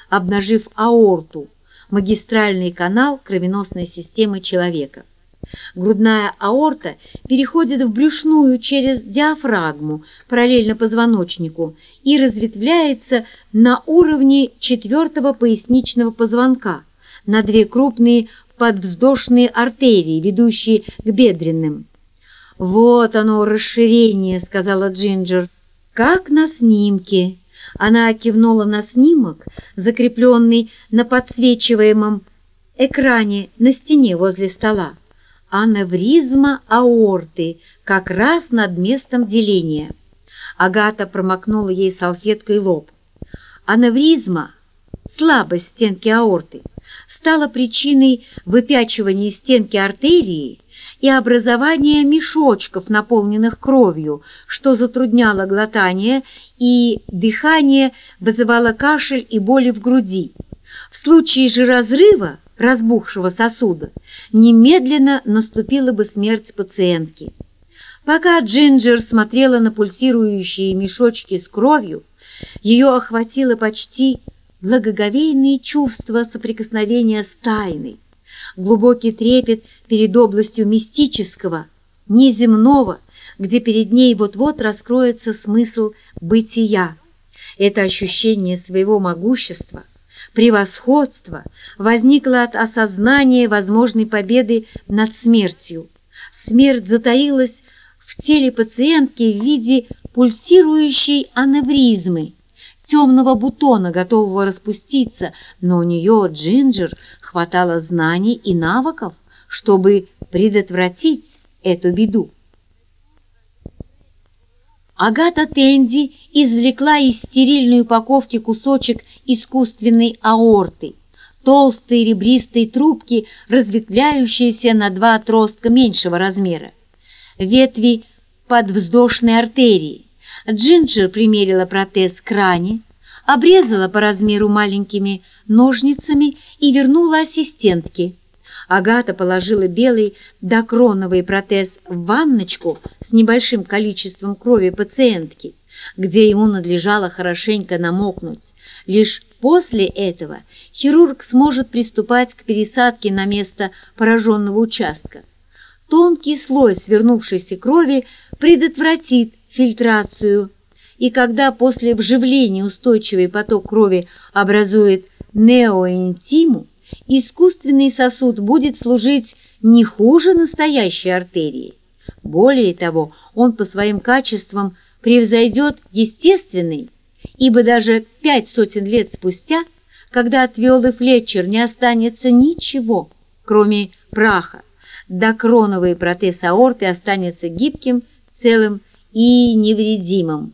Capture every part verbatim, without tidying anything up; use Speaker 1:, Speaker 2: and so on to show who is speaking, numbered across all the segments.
Speaker 1: обнажив аорту, магистральный канал кровеносной системы человека. Грудная аорта переходит в брюшную через диафрагму, параллельно позвоночнику, и разветвляется на уровне четвертого поясничного позвонка на две крупные подвздошные артерии, ведущие к бедренным. «Вот оно, расширение», — сказала Джинджер, — «как на снимке». Она кивнула на снимок, закрепленный на подсвечиваемом экране на стене возле стола. Аневризма аорты, как раз над местом деления. Агата промокнула ей салфеткой лоб. Аневризма, слабость стенки аорты, стала причиной выпячивания стенки артерии и образования мешочков, наполненных кровью, что затрудняло глотание и дыхание, вызывало кашель и боли в груди. В случае же разрыва разбухшего сосуда немедленно наступила бы смерть пациентки. Пока Джинджер смотрела на пульсирующие мешочки с кровью, ее охватило почти благоговейное чувство соприкосновения с тайной, глубокий трепет перед областью мистического, неземного, где перед ней вот-вот раскроется смысл бытия. Это ощущение своего могущества, превосходства возникло от осознания возможной победы над смертью. Смерть затаилась в теле пациентки в виде пульсирующей аневризмы, темного бутона, готового распуститься, но у нее, Джинджер, хватало знаний и навыков, чтобы предотвратить эту беду. Агата Тенди извлекла из стерильной упаковки кусочек искусственной аорты, толстой ребристой трубки, разветвляющейся на два отростка меньшего размера, ветви подвздошной артерии. Джинджер примерила протез к ране, обрезала по размеру маленькими ножницами и вернула ассистентке. Агата положила белый докроновый протез в ванночку с небольшим количеством крови пациентки, где ему надлежало хорошенько намокнуть. Лишь после этого хирург сможет приступать к пересадке на место пораженного участка. Тонкий слой свернувшейся крови предотвратит фильтрацию, и когда после вживления устойчивый поток крови образует неоэнтиму, искусственный сосуд будет служить не хуже настоящей артерии. Более того, он по своим качествам превзойдет естественный, ибо даже пять сотен лет спустя, когда от Виолы Флетчер не останется ничего, кроме праха, докроновый протез аорты останется гибким, целым и невредимым.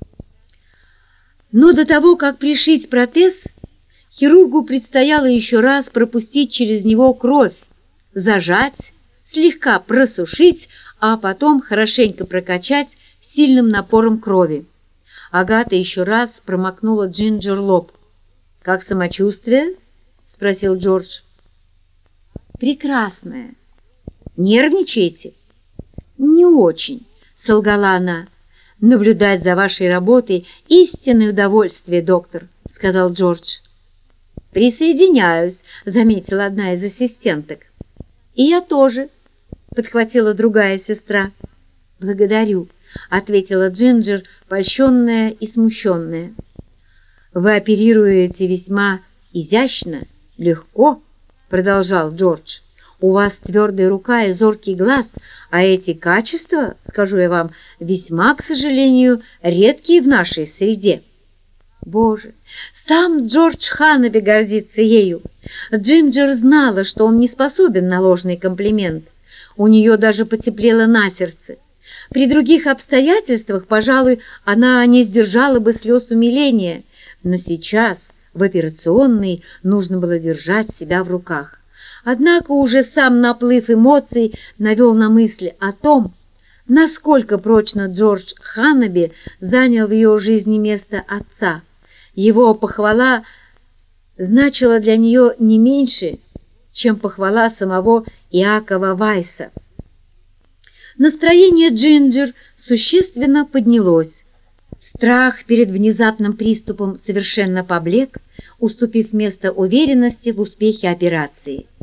Speaker 1: Но до того, как пришить протез, хирургу предстояло еще раз пропустить через него кровь, зажать, слегка просушить, а потом хорошенько прокачать сильным напором крови. Агата еще раз промокнула Джинджер лоб. «Как самочувствие?» — спросил Джордж. «Прекрасное. Нервничаете?» «Не очень», — солгала она. «Наблюдать за вашей работой — истинное удовольствие, доктор», — сказал Джордж. «Присоединяюсь», — заметила одна из ассистенток. «И я тоже», — подхватила другая сестра. «Благодарю», — ответила Джинджер, польщенная и смущенная. «Вы оперируете весьма изящно, легко», — продолжал Джордж. «У вас твердая рука и зоркий глаз, а эти качества, скажу я вам, весьма, к сожалению, редкие в нашей среде». Боже, сам Джордж Ханнаби гордится ею. Джинджер знала, что он не способен на ложный комплимент. У нее даже потеплело на сердце. При других обстоятельствах, пожалуй, она не сдержала бы слез умиления, но сейчас, в операционной, нужно было держать себя в руках. Однако уже сам наплыв эмоций навел на мысли о том, насколько прочно Джордж Ханнаби занял в ее жизни место отца. Его похвала значила для нее не меньше, чем похвала самого Иакова Вайса. Настроение Джинджер существенно поднялось. Страх перед внезапным приступом совершенно поблек, уступив место уверенности в успехе операции.